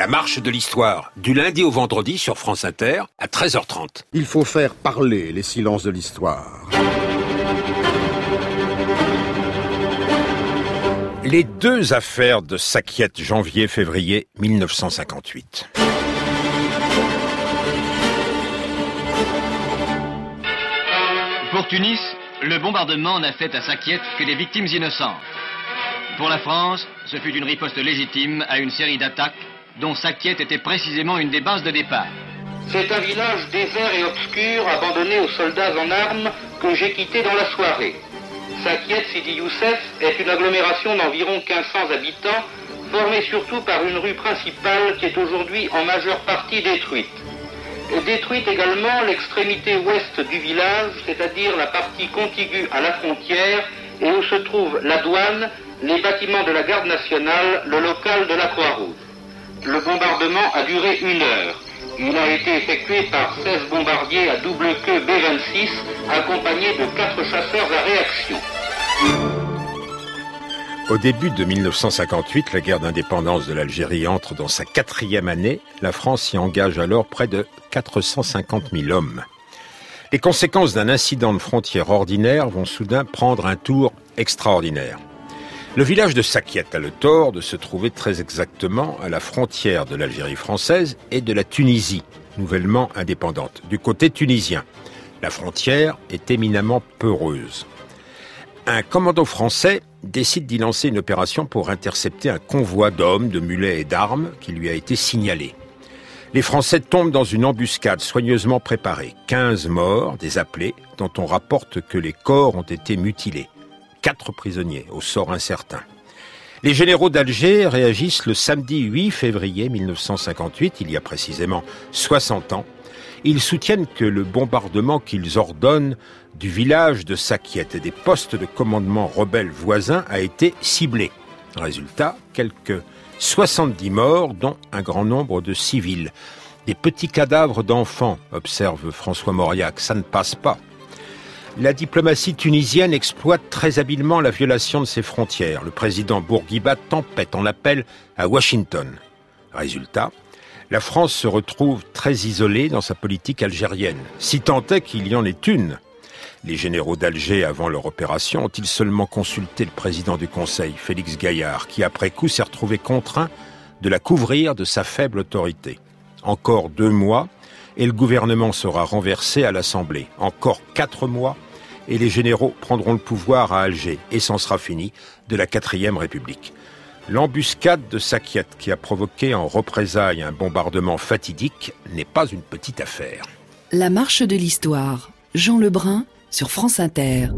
marche de l'histoire, du lundi au vendredi sur France Inter, à 13h30. Il faut faire parler les silences de l'histoire. Les deux affaires de Sakiet, janvier-février 1958. Pour Tunis, le bombardement n'a fait à Sakiet que des victimes innocentes. Pour la France, ce fut une riposte légitime à une série d'attaques dont Sakiet était précisément une des bases de départ. C'est un village désert et obscur abandonné aux soldats en armes que j'ai quitté dans la soirée. Sakiet Sidi Youssef est une agglomération d'environ 1500 habitants, formée surtout par une rue principale qui est aujourd'hui en majeure partie détruite. Détruite également l'extrémité ouest du village, c'est-à-dire la partie contiguë à la frontière et où se trouvent la douane, les bâtiments de la garde nationale, le local de la Croix-Rouge. Le bombardement a duré 1 heure. Il a été effectué par 16 bombardiers à double queue B-26, accompagnés de 4 chasseurs à réaction. Au début de 1958, la guerre d'indépendance de l'Algérie entre dans sa 4e année. La France y engage alors près de 450 000 hommes. Les conséquences d'un incident de frontière ordinaire vont soudain prendre un tour extraordinaire. Le village de Sakiet a le tort de se trouver très exactement à la frontière de l'Algérie française et de la Tunisie, nouvellement indépendante. Du côté tunisien, la frontière est éminemment peureuse. Un commando français décide d'y lancer une opération pour intercepter un convoi d'hommes, de mulets et d'armes qui lui a été signalé. Les Français tombent dans une embuscade soigneusement préparée. 15 morts, des appelés, dont on rapporte que les corps ont été mutilés. 4 prisonniers, au sort incertain. Les généraux d'Alger réagissent le samedi 8 février 1958, il y a précisément 60 ans. Ils soutiennent que le bombardement qu'ils ordonnent du village de Sakiet et des postes de commandement rebelles voisins a été ciblé. Résultat, quelques 70 morts, dont un grand nombre de civils. Des petits cadavres d'enfants, observe François Mauriac, ça ne passe pas. La diplomatie tunisienne exploite très habilement la violation de ses frontières. Le président Bourguiba tempête en appel à Washington. Résultat, la France se retrouve très isolée dans sa politique algérienne, si tant est qu'il y en ait une. Les généraux d'Alger, avant leur opération, ont-ils seulement consulté le président du Conseil, Félix Gaillard, qui après coup s'est retrouvé contraint de la couvrir de sa faible autorité. Encore 2 mois, et le gouvernement sera renversé à l'Assemblée. Encore 4 mois, et les généraux prendront le pouvoir à Alger, et c'en sera fini de la 4e République. L'embuscade de Sakiet, qui a provoqué en représailles un bombardement fatidique, n'est pas une petite affaire. La marche de l'histoire. Jean Lebrun sur France Inter.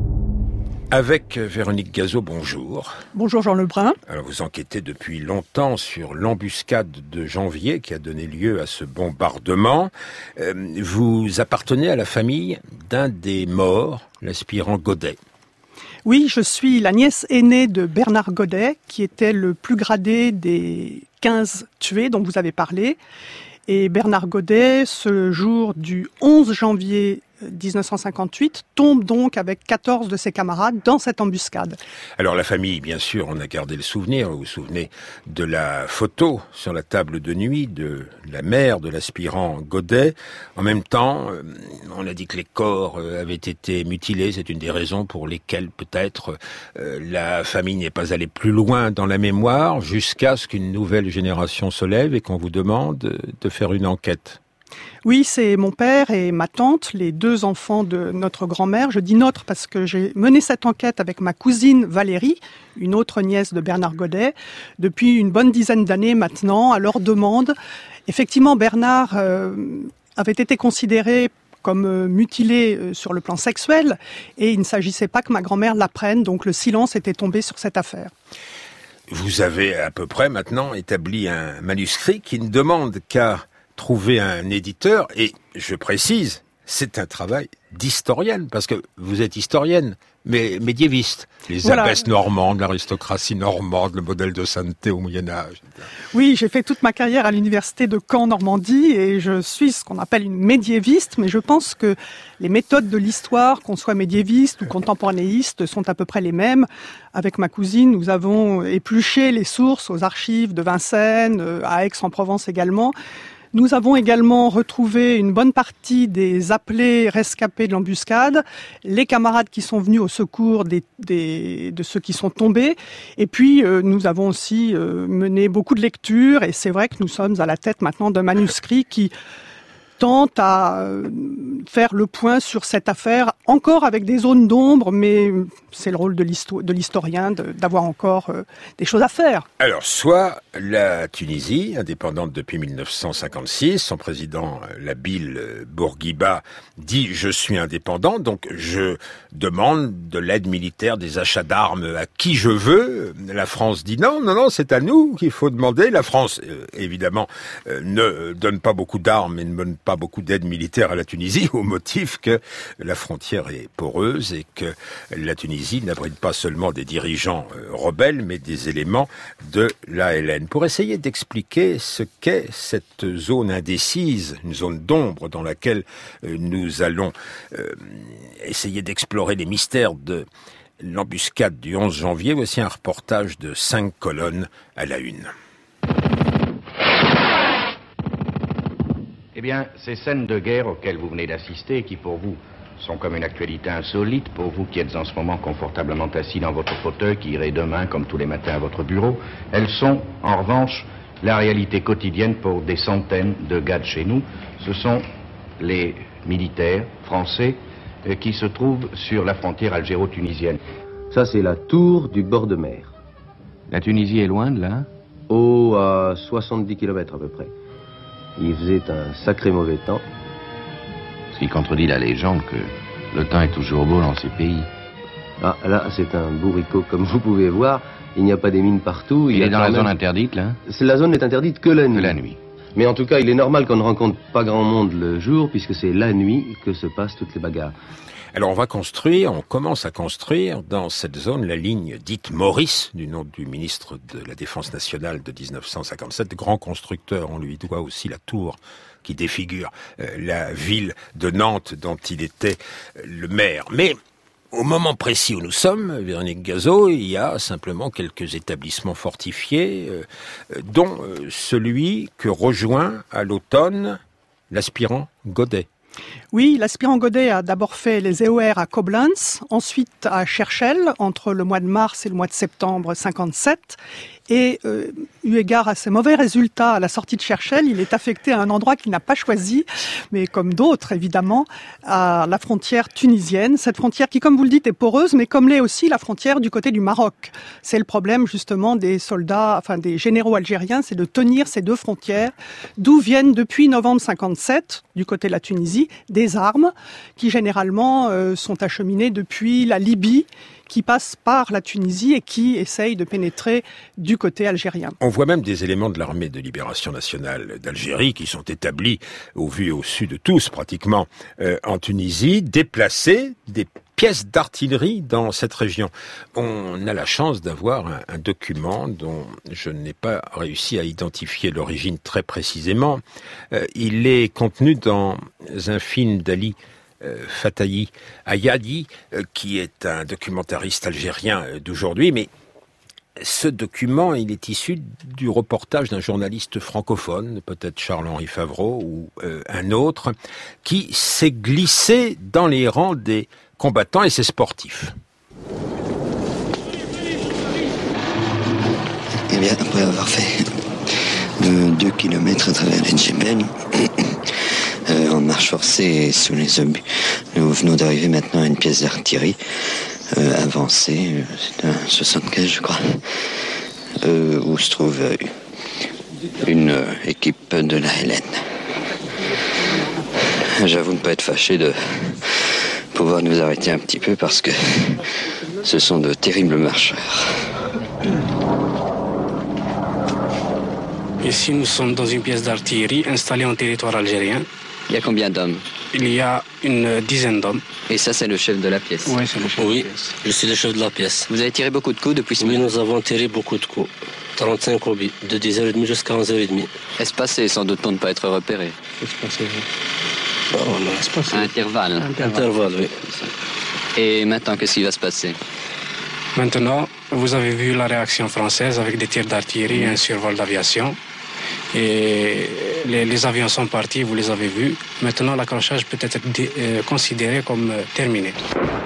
Avec Véronique Gazot, bonjour. Bonjour Jean Lebrun. Alors vous enquêtez depuis longtemps sur l'embuscade de janvier qui a donné lieu à ce bombardement. Vous appartenez à la famille d'un des morts, l'aspirant Godet. Oui, je suis la nièce aînée de Bernard Godet, qui était le plus gradé des 15 tués dont vous avez parlé. Et Bernard Godet, ce jour du 11 janvier 1958, tombe donc avec 14 de ses camarades dans cette embuscade. Alors la famille, bien sûr, on a gardé le souvenir. Vous vous souvenez de la photo sur la table de nuit de la mère de l'aspirant Godet. En même temps, on a dit que les corps avaient été mutilés. C'est une des raisons pour lesquelles peut-être la famille n'est pas allée plus loin dans la mémoire jusqu'à ce qu'une nouvelle génération se lève et qu'on vous demande de faire une enquête. Oui, c'est mon père et ma tante, les 2 enfants de notre grand-mère. Je dis notre parce que j'ai mené cette enquête avec ma cousine Valérie, une autre nièce de Bernard Godet, depuis une bonne dizaine d'années maintenant, à leur demande. Effectivement, Bernard avait été considéré comme mutilé sur le plan sexuel et il ne s'agissait pas que ma grand-mère l'apprenne, donc le silence était tombé sur cette affaire. Vous avez à peu près maintenant établi un manuscrit qui ne demande qu'à trouver un éditeur, et je précise, c'est un travail d'historienne, parce que vous êtes historienne, mais médiéviste. Les abbesses normandes, l'aristocratie normande, le modèle de sainteté au Moyen-Âge. Oui, j'ai fait toute ma carrière à l'université de Caen, Normandie, et je suis ce qu'on appelle une médiéviste, mais je pense que les méthodes de l'histoire, qu'on soit médiéviste ou contemporanéiste, sont à peu près les mêmes. Avec ma cousine, nous avons épluché les sources aux archives de Vincennes, à Aix-en-Provence également. Nous avons également retrouvé une bonne partie des appelés rescapés de l'embuscade, les camarades qui sont venus au secours de ceux qui sont tombés. Et puis, nous avons aussi mené beaucoup de lectures, et c'est vrai que nous sommes à la tête maintenant d'un manuscrit qui tente à faire le point sur cette affaire, encore avec des zones d'ombre, mais c'est le rôle de l'historien d'avoir encore des choses à faire. Alors, soit la Tunisie, indépendante depuis 1956, son président Nabil Bourguiba dit « je suis indépendant, donc je demande de l'aide militaire, des achats d'armes à qui je veux ». La France dit « non, c'est à nous qu'il faut demander ». La France, évidemment, ne donne pas beaucoup d'armes et ne donne pas beaucoup d'aide militaire à la Tunisie au motif que la frontière est poreuse et que la Tunisie n'abrite pas seulement des dirigeants rebelles, mais des éléments de l'ALN. Pour essayer d'expliquer ce qu'est cette zone indécise, une zone d'ombre dans laquelle nous allons essayer d'explorer les mystères de l'embuscade du 11 janvier, voici un reportage de 5 colonnes à la une. Eh bien, ces scènes de guerre auxquelles vous venez d'assister, qui pour vous sont comme une actualité insolite, pour vous qui êtes en ce moment confortablement assis dans votre fauteuil, qui irez demain, comme tous les matins, à votre bureau, elles sont, en revanche, la réalité quotidienne pour des centaines de gars de chez nous. Ce sont les militaires français qui se trouvent sur la frontière algéro-tunisienne. Ça, c'est la tour du bord de mer. La Tunisie est loin de là? Oh, à 70 km à peu près. Il faisait un sacré mauvais temps. Ce qui contredit la légende que le temps est toujours beau dans ces pays. Ah, là, c'est un bourricot, comme vous pouvez voir. Il n'y a pas des mines partout. Il est dans la zone interdite, là? La zone n'est interdite que la nuit. Que la nuit. Mais en tout cas, il est normal qu'on ne rencontre pas grand monde le jour, puisque c'est la nuit que se passent toutes les bagarres. Alors on commence à construire dans cette zone la ligne dite Maurice, du nom du ministre de la Défense nationale de 1957, grand constructeur. On lui doit aussi la tour qui défigure la ville de Nantes dont il était le maire. Mais au moment précis où nous sommes, Véronique Gazeau, il y a simplement quelques établissements fortifiés, dont celui que rejoint à l'automne l'aspirant Godet. Oui, l'aspirant Godet a d'abord fait les EOR à Koblenz, ensuite à Cherchell, entre le mois de mars et le mois de septembre 57. Et eu égard à ses mauvais résultats à la sortie de Cherchell, il est affecté à un endroit qu'il n'a pas choisi, mais comme d'autres évidemment, à la frontière tunisienne. Cette frontière qui, comme vous le dites, est poreuse, mais comme l'est aussi la frontière du côté du Maroc. C'est le problème justement des soldats, enfin des généraux algériens, c'est de tenir ces deux frontières, d'où viennent depuis novembre 57, du côté de la Tunisie, des armes qui généralement sont acheminées depuis la Libye, qui passe par la Tunisie et qui essaye de pénétrer du côté algérien. On voit même des éléments de l'armée de libération nationale d'Algérie qui sont établis au vu et au su de tous pratiquement en Tunisie, déplacer des pièces d'artillerie dans cette région. On a la chance d'avoir un document dont je n'ai pas réussi à identifier l'origine très précisément. Il est contenu dans un film d'Ali Fatahi Ayadi, qui est un documentariste algérien d'aujourd'hui, mais ce document, il est issu du reportage d'un journaliste francophone, peut-être Charles-Henri Favreau ou un autre, qui s'est glissé dans les rangs des combattants et ses sportifs. Eh bien, après avoir fait 2 kilomètres à travers les Djebel, en marche forcée et sous les obus, nous venons d'arriver maintenant à une pièce d'artillerie avancée, c'est un 75 je crois, où se trouve une équipe de la LN. J'avoue ne pas être fâché de pouvoir nous arrêter un petit peu parce que ce sont de terribles marcheurs. Ici, nous sommes dans une pièce d'artillerie installée en territoire algérien. Il y a combien d'hommes? il y a une dizaine d'hommes. Et ça, c'est le chef de la pièce? Oui, c'est le chef Oui, de la pièce. Je suis le chef de la pièce. Vous avez tiré beaucoup de coups depuis ce matin? Oui, nous avons tiré beaucoup de coups. 35 obis, de 10h30 jusqu'à 11h30. Espacé, sans doute pour ne pas être repéré. Espacé, oui. On a espacé. Intervalle. Intervalle, oui. Et maintenant, qu'est-ce qui va se passer? Maintenant, vous avez vu la réaction française avec des tirs d'artillerie et un survol d'aviation. Et les avions sont partis, vous les avez vus. Maintenant, l'accrochage peut être considéré comme terminé.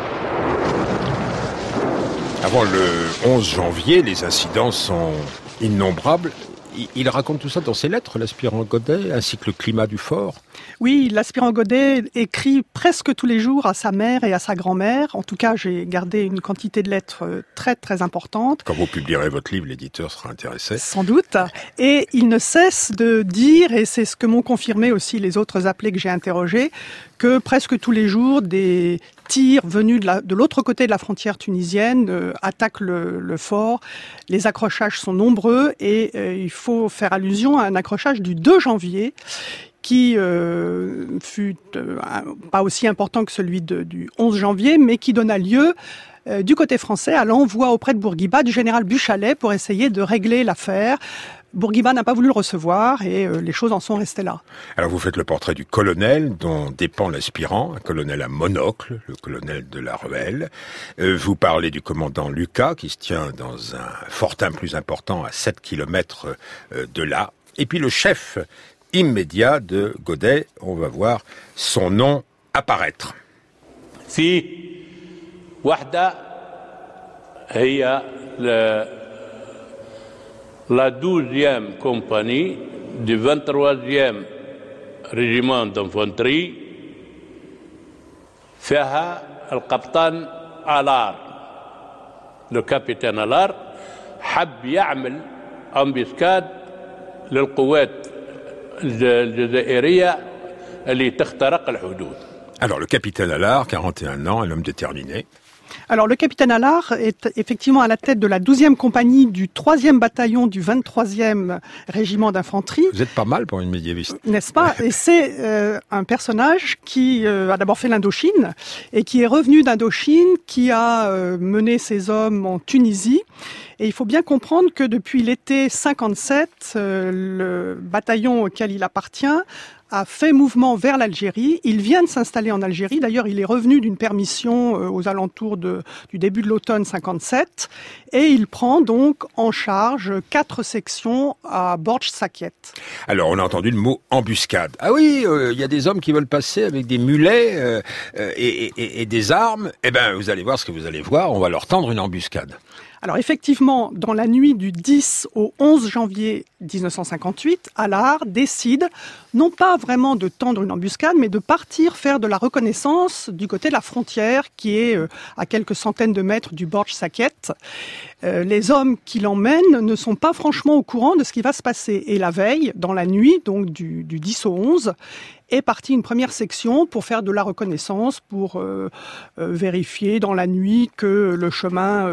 Avant le 11 janvier, les incidents sont innombrables. Il raconte tout ça dans ses lettres, l'aspirant Godet, ainsi que le climat du fort. Oui, l'aspirant Godet écrit presque tous les jours à sa mère et à sa grand-mère. En tout cas, j'ai gardé une quantité de lettres très, très importante. Quand vous publierez votre livre, l'éditeur sera intéressé. Sans doute. Et il ne cesse de dire, et c'est ce que m'ont confirmé aussi les autres appelés que j'ai interrogés, que presque tous les jours, des tirs venus de l'autre côté de la frontière tunisienne attaquent le fort. Les accrochages sont nombreux et il faut faire allusion à un accrochage du 2 janvier qui fut pas aussi important que celui du 11 janvier, mais qui donna lieu du côté français à l'envoi auprès de Bourguiba du général Buchalet pour essayer de régler l'affaire. Bourguiba n'a pas voulu le recevoir et les choses en sont restées là. Alors vous faites le portrait du colonel dont dépend l'aspirant, un colonel à monocle, le colonel de la Ruelle. Vous parlez du commandant Lucas qui se tient dans un fortin plus important à 7 km de là. Et puis le chef immédiat de Godet, on va voir son nom apparaître. في وحدة هي la 12e compagnie du 23e régiment d'infanterie فيها القبطان علار. Le capitaine Allard حب يعمل embuscade للقوات الجزائرية اللي تخترق الحدود. Alors le capitaine Allard, 41 ans, un homme déterminé. Alors, le capitaine Allard est effectivement à la tête de la 12e compagnie du 3e bataillon du 23e régiment d'infanterie. Vous êtes pas mal pour une médiéviste. N'est-ce pas? Et c'est un personnage qui a d'abord fait l'Indochine et qui est revenu d'Indochine, qui a mené ses hommes en Tunisie. Et il faut bien comprendre que depuis l'été 57, le bataillon auquel il appartient a fait mouvement vers l'Algérie. Il vient de s'installer en Algérie. D'ailleurs, il est revenu d'une permission aux alentours du début de l'automne 57. Et il prend donc en charge 4 sections à Borj Sakiet. Alors, on a entendu le mot embuscade. Ah oui, il y a des hommes qui veulent passer avec des mulets et des armes. Eh ben, vous allez voir ce que vous allez voir. On va leur tendre une embuscade. Alors effectivement, dans la nuit du 10 au 11 janvier 1958, Allard décide non pas vraiment de tendre une embuscade, mais de partir faire de la reconnaissance du côté de la frontière qui est à quelques centaines de mètres du Borj Sakiet. Les hommes qui l'emmènent ne sont pas franchement au courant de ce qui va se passer. Et la veille, dans la nuit, donc du 10 au 11, est partie une première section pour faire de la reconnaissance, pour vérifier dans la nuit que le chemin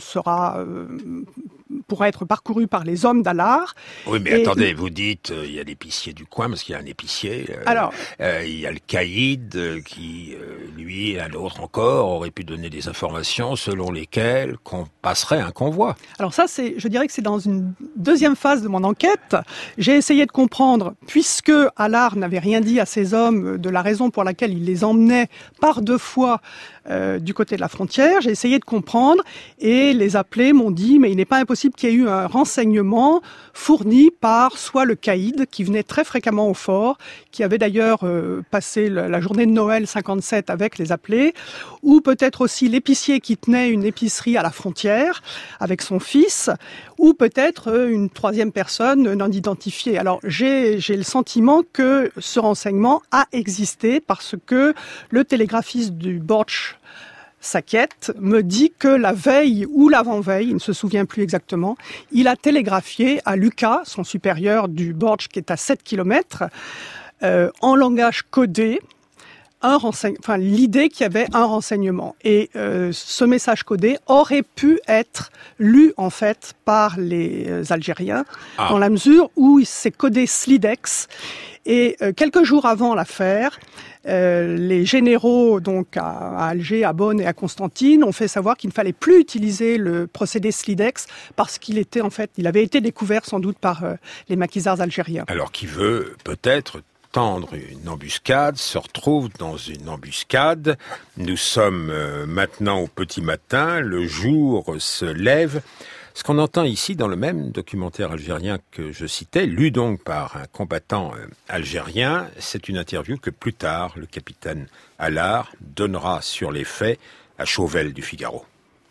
pourra être parcouru par les hommes d'Allard. Oui, mais attendez, vous dites, il y a l'épicier du coin, parce qu'il y a un épicier. Il y a le caïd qui, lui, et un autre encore, aurait pu donner des informations selon lesquelles qu'on passerait un convoi. Alors ça, je dirais que c'est dans une deuxième phase de mon enquête. J'ai essayé de comprendre, puisque Allard n'avait rien dit à ses hommes de la raison pour laquelle il les emmenait par 2 fois du côté de la frontière, j'ai essayé de comprendre et les appelés m'ont dit mais il n'est pas impossible qu'il y ait eu un renseignement fourni par soit le caïd qui venait très fréquemment au fort, qui avait d'ailleurs passé la journée de Noël 57 avec les appelés, ou peut-être aussi l'épicier qui tenait une épicerie à la frontière avec son fils, ou peut-être une 3e personne non identifiée. Alors j'ai le sentiment que ce renseignement a existé parce que le télégraphiste du Borj Sakiet me dit que la veille ou l'avant-veille, il ne se souvient plus exactement, il a télégraphié à Lucas, son supérieur du Borj qui est à 7 km, en langage codé, l'idée qu'il y avait un renseignement. Et ce message codé aurait pu être lu en fait par les Algériens dans la mesure où c'est codé Slidex. Et quelques jours avant l'affaire, les généraux donc à Alger, à Bonn et à Constantine ont fait savoir qu'il ne fallait plus utiliser le procédé Slidex parce qu'il avait été découvert sans doute par les maquisards algériens. Alors qui veut peut-être tendre une embuscade, se retrouve dans une embuscade. Nous sommes maintenant au petit matin, le jour se lève. Ce qu'on entend ici dans le même documentaire algérien que je citais, lu donc par un combattant algérien, c'est une interview que plus tard le capitaine Allard donnera sur les faits à Chauvel du Figaro.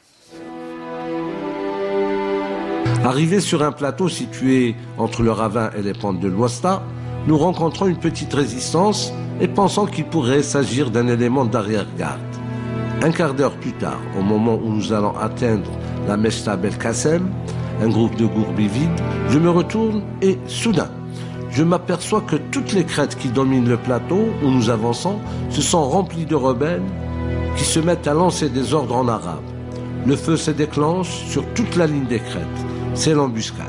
Arrivé sur un plateau situé entre le ravin et les pentes de l'Ouasta, nous rencontrons une petite résistance et pensons qu'il pourrait s'agir d'un élément d'arrière-garde. Un quart d'heure plus tard, au moment où nous allons atteindre la Mechta Belkacem, un groupe de gourbis vides, je me retourne et, soudain, je m'aperçois que toutes les crêtes qui dominent le plateau où nous avançons se sont remplies de rebelles qui se mettent à lancer des ordres en arabe. Le feu se déclenche sur toute la ligne des crêtes. C'est l'embuscade.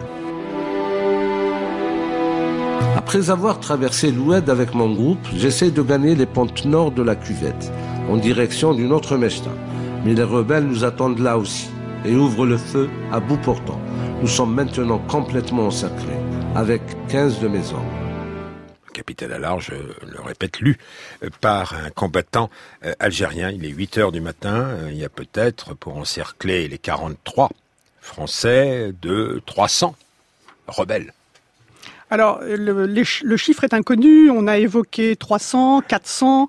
Après avoir traversé l'Oued avec mon groupe, j'essaie de gagner les pentes nord de la cuvette, en direction d'une autre Mechta. Mais les rebelles nous attendent là aussi et ouvrent le feu à bout portant. Nous sommes maintenant complètement encerclés, avec 15 de mes hommes. Capitaine Allard, je le répète, lu par un combattant algérien. Il est 8h du matin. Il y a peut-être, pour encercler les 43 Français, de 300 rebelles. Alors, le chiffre est inconnu. On a évoqué 300, 400.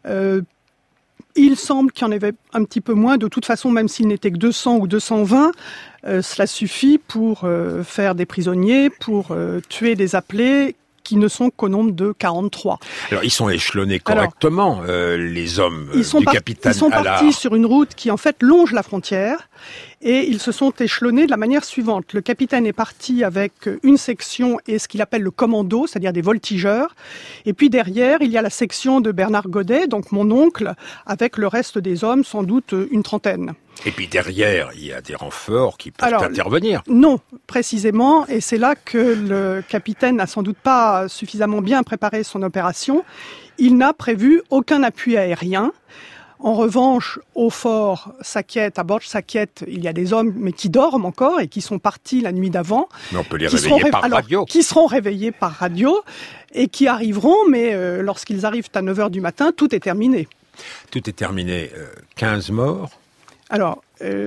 Il semble qu'il y en avait un petit peu moins. De toute façon, même s'il n'était que 200 ou 220, cela suffit pour faire des prisonniers, pour tuer des appelés qui ne sont qu'au nombre de 43. Alors, ils sont échelonnés correctement, les hommes du capitaine Allard. Ils sont partis sur une route qui, en fait, longe la frontière. Et ils se sont échelonnés de la manière suivante. Le capitaine est parti avec une section et ce qu'il appelle le commando, c'est-à-dire des voltigeurs. Et puis derrière, il y a la section de Bernard Godet, donc mon oncle, avec le reste des hommes, sans doute une trentaine. Et puis derrière, il y a des renforts qui peuvent intervenir. Non, précisément. Et c'est là que le capitaine n'a sans doute pas suffisamment bien préparé son opération. Il n'a prévu aucun appui aérien. En revanche, au fort Sakiet, à Borj Sakiet, il y a des hommes, mais qui dorment encore et qui sont partis la nuit d'avant. Mais on peut les réveiller par radio. Qui seront réveillés par radio et qui arriveront, mais lorsqu'ils arrivent à 9h du matin, tout est terminé. Tout est terminé. 15 morts. Alors,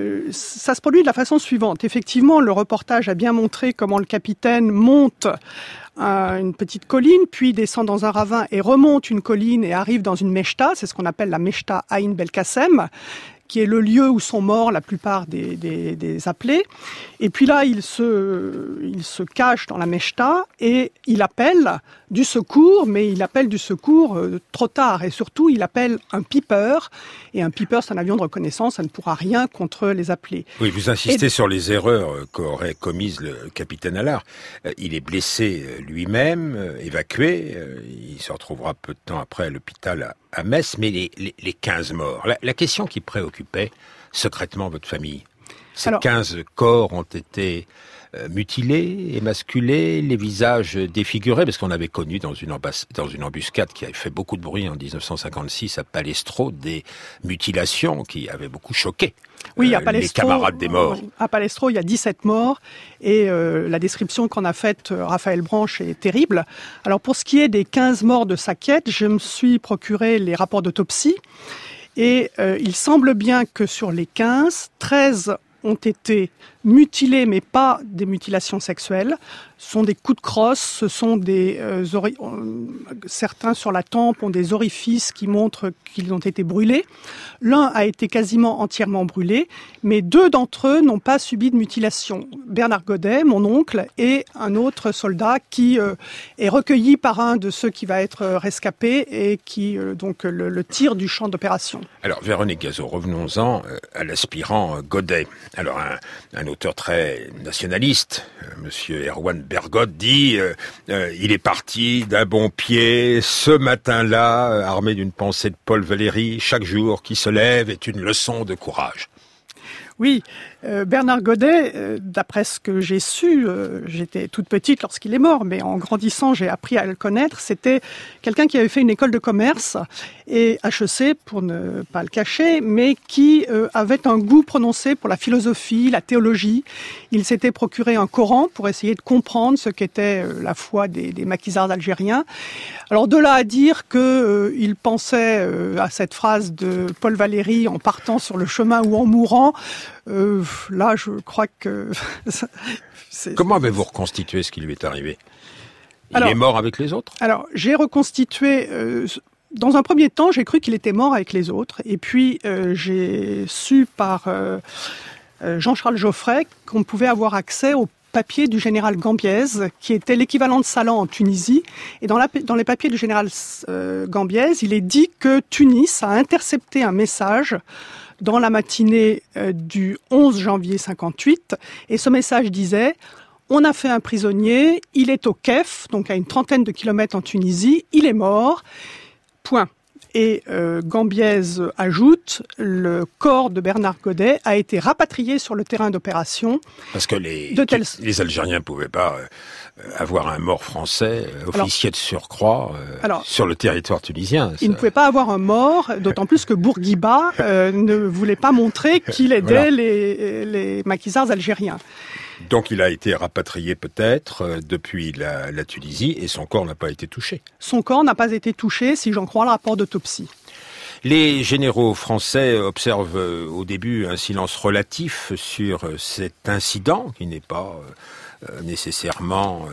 ça se produit de la façon suivante. Effectivement, le reportage a bien montré comment le capitaine monte une petite colline, puis descend dans un ravin et remonte une colline et arrive dans une mechta, c'est ce qu'on appelle la mechta Aïn Belkacem, qui est le lieu où sont morts la plupart des appelés. Et puis là, il se cache dans la mechta et il appelle du secours, mais il appelle du secours trop tard. Et surtout, il appelle un piper. Et un piper, c'est un avion de reconnaissance, ça ne pourra rien contre les appelés. Oui, vous insistez sur les erreurs qu'aurait commises le capitaine Allard. Il est blessé lui-même, évacué. Il se retrouvera peu de temps après à l'hôpital à Metz. Mais les 15 morts, la question qui préoccupait secrètement votre famille, ces 15 corps ont été mutilés, émasculés, les visages défigurés, parce qu'on avait connu dans une embuscade qui avait fait beaucoup de bruit en 1956 à Palestro, des mutilations qui avaient beaucoup choqué à Palestro, les camarades des morts. À Palestro, il y a 17 morts et la description qu'en a faite Raphaël Branche est terrible. Alors pour ce qui est des 15 morts de Sakiet, je me suis procuré les rapports d'autopsie et il semble bien que sur les 15, 13 ont été mutilés, mais pas des mutilations sexuelles. Ce sont des coups de crosse, ce sont certains sur la tempe ont des orifices qui montrent qu'ils ont été brûlés. L'un a été quasiment entièrement brûlé, mais 2 d'entre eux n'ont pas subi de mutilation. Bernard Godet, mon oncle, et un autre soldat qui est recueilli par un de ceux qui va être rescapé et qui donc le tire du champ d'opération. Alors Véronique Gazot, revenons-en à l'aspirant Godet. Alors un auteur très nationaliste. Monsieur Erwan Bergotte dit il est parti d'un bon pied ce matin-là, armé d'une pensée de Paul Valéry. Chaque jour qui se lève est une leçon de courage. Oui, Bernard Godet, d'après ce que j'ai su, j'étais toute petite lorsqu'il est mort, mais en grandissant, j'ai appris à le connaître. C'était quelqu'un qui avait fait une école de commerce et HEC, pour ne pas le cacher, mais qui avait un goût prononcé pour la philosophie, la théologie. Il s'était procuré un Coran pour essayer de comprendre ce qu'était la foi des maquisards algériens. Alors de là à dire que il pensait à cette phrase de Paul Valéry en partant sur le chemin ou en mourant, là je crois que... Comment avez-vous reconstitué ce qui lui est arrivé ? Il est mort avec les autres ? Alors j'ai reconstitué... dans un premier temps, j'ai cru qu'il était mort avec les autres. Et puis j'ai su par Jean-Charles Geoffrey qu'on pouvait avoir accès au papier du général Gambiez, qui était l'équivalent de Salan en Tunisie. Et dans les papiers du général Gambiez, il est dit que Tunis a intercepté un message dans la matinée du 11 janvier 58. Et ce message disait « On a fait un prisonnier, il est au Kef, donc à une trentaine de kilomètres en Tunisie, il est mort. Point ». Et Gambiez ajoute, le corps de Bernard Godet a été rapatrié sur le terrain d'opération. Parce que les Algériens ne pouvaient pas avoir un mort français, officier de surcroît, sur le territoire tunisien. Ils ne pouvaient pas avoir un mort, d'autant plus que Bourguiba ne voulait pas montrer qu'il aidait les maquisards algériens. Donc il a été rapatrié peut-être depuis la Tunisie et son corps n'a pas été touché. Son corps n'a pas été touché, si j'en crois le rapport d'autopsie. Les généraux français observent au début un silence relatif sur cet incident qui n'est pas nécessairement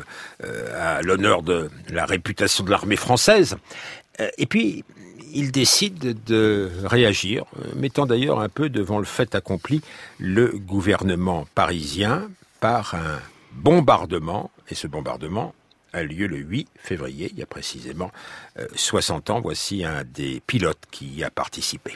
à l'honneur de la réputation de l'armée française. Et puis ils décident de réagir, mettant d'ailleurs un peu devant le fait accompli le gouvernement parisien par un bombardement, et ce bombardement a lieu le 8 février, il y a précisément 60 ans. Voici un des pilotes qui y a participé.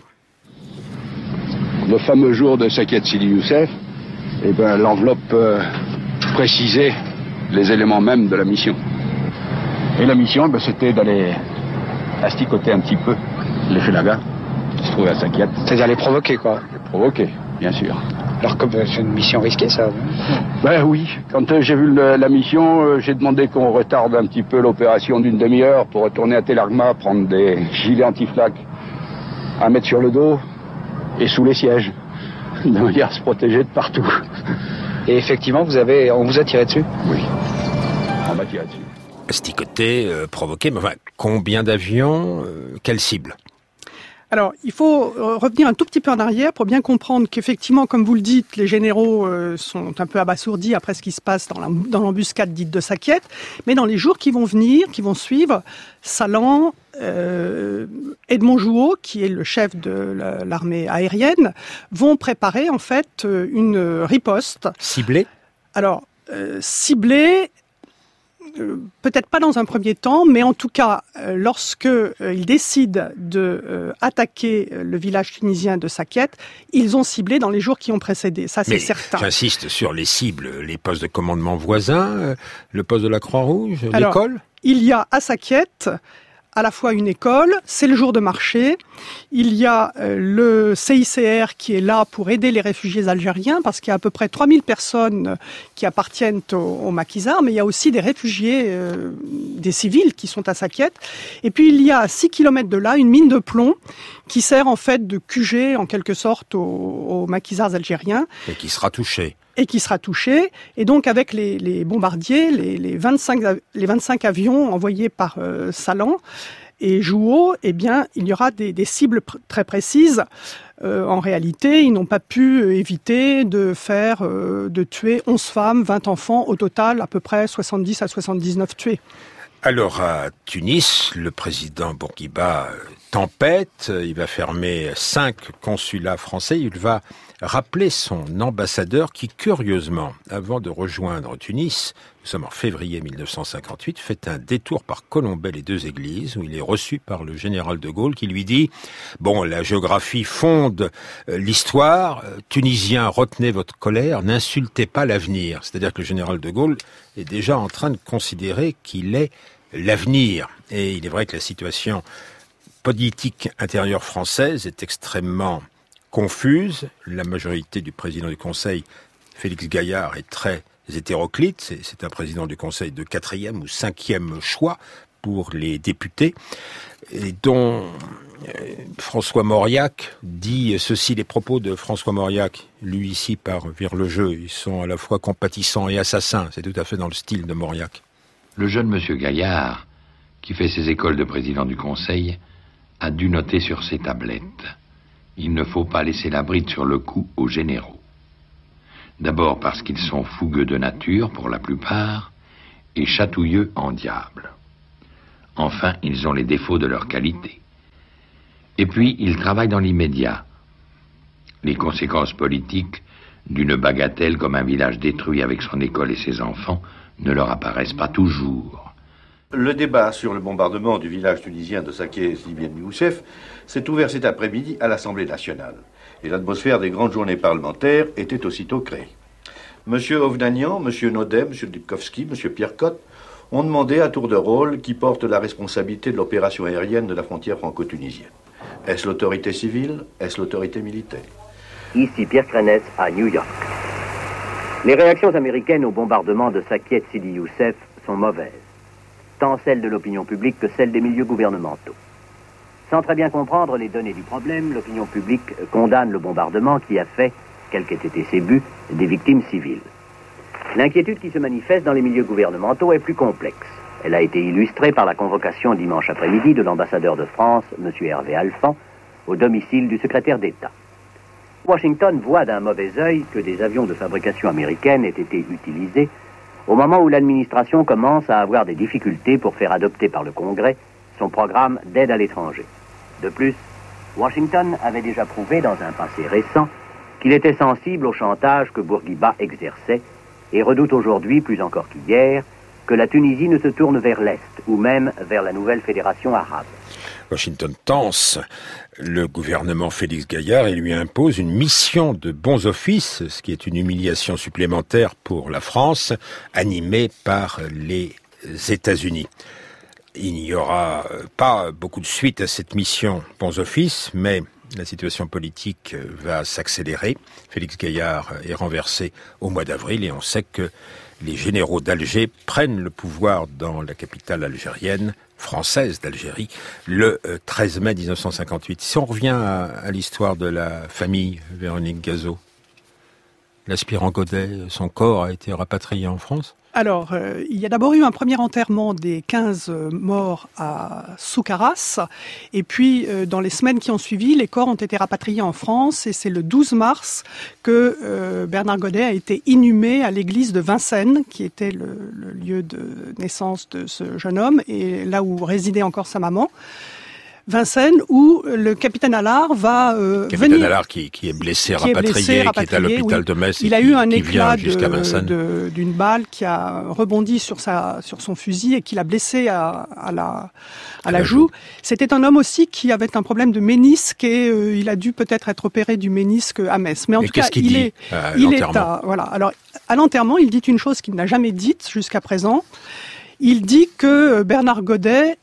Le fameux jour de Sakiet Sidi Youssef, l'enveloppe précisait les éléments mêmes de la mission. Et la mission, c'était d'aller asticoter un petit peu les Félagas qui se trouvaient à Sakiet. C'est-à-dire les provoquer, quoi. Les provoquer, bien sûr. Alors comme c'est une mission risquée, ça. Oui, quand j'ai vu la mission, j'ai demandé qu'on retarde un petit peu l'opération d'une demi-heure pour retourner à Tel Arma, prendre des gilets anti-flaques à mettre sur le dos et sous les sièges, de manière à se protéger de partout. Et effectivement, on vous a tiré dessus ? Oui, on m'a tiré dessus. Asticoté, provoqué, mais enfin, combien d'avions, quelle cible ? Alors, il faut revenir un tout petit peu en arrière pour bien comprendre qu'effectivement, comme vous le dites, les généraux sont un peu abasourdis après ce qui se passe dans l'embuscade dite de Sakiet. Mais dans les jours qui vont venir, qui vont suivre, Salan, Edmond Jouot, qui est le chef de l'armée aérienne, vont préparer en fait une riposte. Ciblée ? Alors, ciblée... peut-être pas dans un premier temps, mais en tout cas, lorsque ils décident de attaquer le village tunisien de Sakiet, ils ont ciblé dans les jours qui ont précédé. Ça, c'est certain. J'insiste sur les cibles, les postes de commandement voisins, le poste de la Croix-Rouge, l'école. Il y a à Sakiet à la fois une école, c'est le jour de marché, il y a le CICR qui est là pour aider les réfugiés algériens, parce qu'il y a à peu près 3000 personnes qui appartiennent aux maquisards, mais il y a aussi des réfugiés, des civils qui sont à Sakiet. Et puis il y a à 6 km de là une mine de plomb qui sert en fait de QG en quelque sorte aux maquisards algériens. Et qui sera touché. Et donc avec les bombardiers, les 25 avions envoyés par Salan et Jouot, eh bien, il y aura des cibles très précises. En réalité, ils n'ont pas pu éviter de tuer 11 femmes, 20 enfants, au total à peu près 70 à 79 tués. Alors à Tunis, le président Bourguiba tempête, il va fermer 5 consulats français, il va rappeler son ambassadeur qui, curieusement, avant de rejoindre Tunis, nous sommes en février 1958, fait un détour par Colombey les deux églises, où il est reçu par le général de Gaulle qui lui dit « Bon, la géographie fonde l'histoire, Tunisiens, retenez votre colère, n'insultez pas l'avenir ». C'est-à-dire que le général de Gaulle est déjà en train de considérer qu'il est l'avenir. Et il est vrai que la situation politique intérieure française est extrêmement confuse. La majorité du président du Conseil, Félix Gaillard, est très hétéroclite. C'est un président du Conseil de 4e ou 5e choix pour les députés, et dont François Mauriac dit ceci. Les propos de François Mauriac, lui ici par Vire le Jeu, ils sont à la fois compatissants et assassins. C'est tout à fait dans le style de Mauriac. Le jeune monsieur Gaillard, qui fait ses écoles de président du Conseil, a dû noter sur ses tablettes: il ne faut pas laisser la bride sur le cou aux généraux. D'abord parce qu'ils sont fougueux de nature pour la plupart et chatouilleux en diable. Enfin, ils ont les défauts de leur qualité. Et puis, ils travaillent dans l'immédiat. Les conséquences politiques d'une bagatelle comme un village détruit avec son école et ses enfants ne leur apparaissent pas toujours. Le débat sur le bombardement du village tunisien de Sakiet Sidi Youssef s'est ouvert cet après-midi à l'Assemblée nationale. Et l'atmosphère des grandes journées parlementaires était aussitôt créée. M. Ovnanian, M. Naudet, M. Dubkovski, M. Pierre Cotte ont demandé à tour de rôle qui porte la responsabilité de l'opération aérienne de la frontière franco-tunisienne. Est-ce l'autorité civile? Est-ce l'autorité militaire? Ici Pierre Crenès à New York. Les réactions américaines au bombardement de Sakiet Sidi Youssef sont mauvaises, tant celles de l'opinion publique que celles des milieux gouvernementaux. Sans très bien comprendre les données du problème, l'opinion publique condamne le bombardement qui a fait, quels qu'aient été ses buts, des victimes civiles. L'inquiétude qui se manifeste dans les milieux gouvernementaux est plus complexe. Elle a été illustrée par la convocation dimanche après-midi de l'ambassadeur de France, M. Hervé Alphand, au domicile du secrétaire d'État. Washington voit d'un mauvais œil que des avions de fabrication américaine aient été utilisés au moment où l'administration commence à avoir des difficultés pour faire adopter par le Congrès son programme d'aide à l'étranger. De plus, Washington avait déjà prouvé dans un passé récent qu'il était sensible au chantage que Bourguiba exerçait et redoute aujourd'hui, plus encore qu'hier, que la Tunisie ne se tourne vers l'Est ou même vers la nouvelle fédération arabe. Washington tense le gouvernement Félix Gaillard et lui impose une mission de bons offices, ce qui est une humiliation supplémentaire pour la France, animée par les États-Unis. Il n'y aura pas beaucoup de suite à cette mission bons offices, mais la situation politique va s'accélérer. Félix Gaillard est renversé au mois d'avril et on sait que les généraux d'Alger prennent le pouvoir dans la capitale algérienne, française d'Algérie, le 13 mai 1958. Si on revient à l'histoire de la famille Véronique Gazot, l'aspirant Godet, son corps a été rapatrié en France ? Alors, il y a d'abord eu un premier enterrement des 15 morts à Soukaras, et puis dans les semaines qui ont suivi, les corps ont été rapatriés en France, et c'est le 12 mars que Bernard Godet a été inhumé à l'église de Vincennes, qui était le lieu de naissance de ce jeune homme, et là où résidait encore sa maman. Vincennes, où le capitaine Allard va capitaine Allard qui est blessé, rapatrié, qui est à l'hôpital de Metz. Il a eu un éclat d'une balle qui a rebondi sur son fusil et qui l'a blessé à la joue. C'était un homme aussi qui avait un problème de ménisque et il a dû peut-être être opéré du ménisque à Metz. Mais en tout cas, il est voilà. Alors à l'enterrement, il dit une chose qu'il n'a jamais dite jusqu'à présent. Il dit que Bernard Godet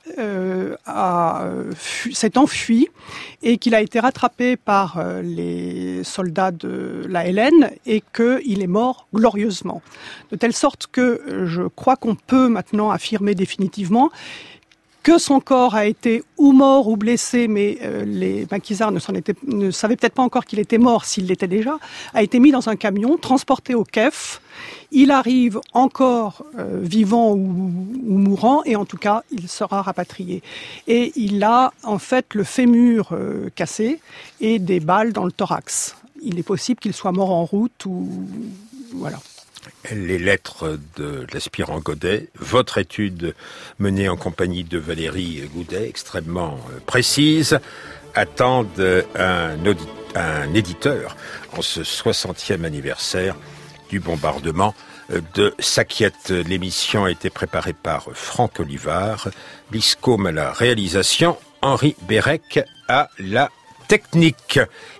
s'est enfui et qu'il a été rattrapé par les soldats de la LN et qu'il est mort glorieusement. De telle sorte que je crois qu'on peut maintenant affirmer définitivement que son corps a été ou mort ou blessé, mais les maquisards ne savaient peut-être pas encore qu'il était mort, s'il l'était déjà, a été mis dans un camion, transporté au Kef. Il arrive encore vivant ou mourant, et en tout cas, il sera rapatrié. Et il a en fait le fémur cassé et des balles dans le thorax. Il est possible qu'il soit mort en route ou voilà. Les lettres de l'aspirant Godet, votre étude menée en compagnie de Valérie Goudet, extrêmement précise, attendent un éditeur en ce 60e anniversaire du bombardement de Sakiet. L'émission a été préparée par Franck Olivard, Liscôme à la réalisation, Henri Bérec à la technique.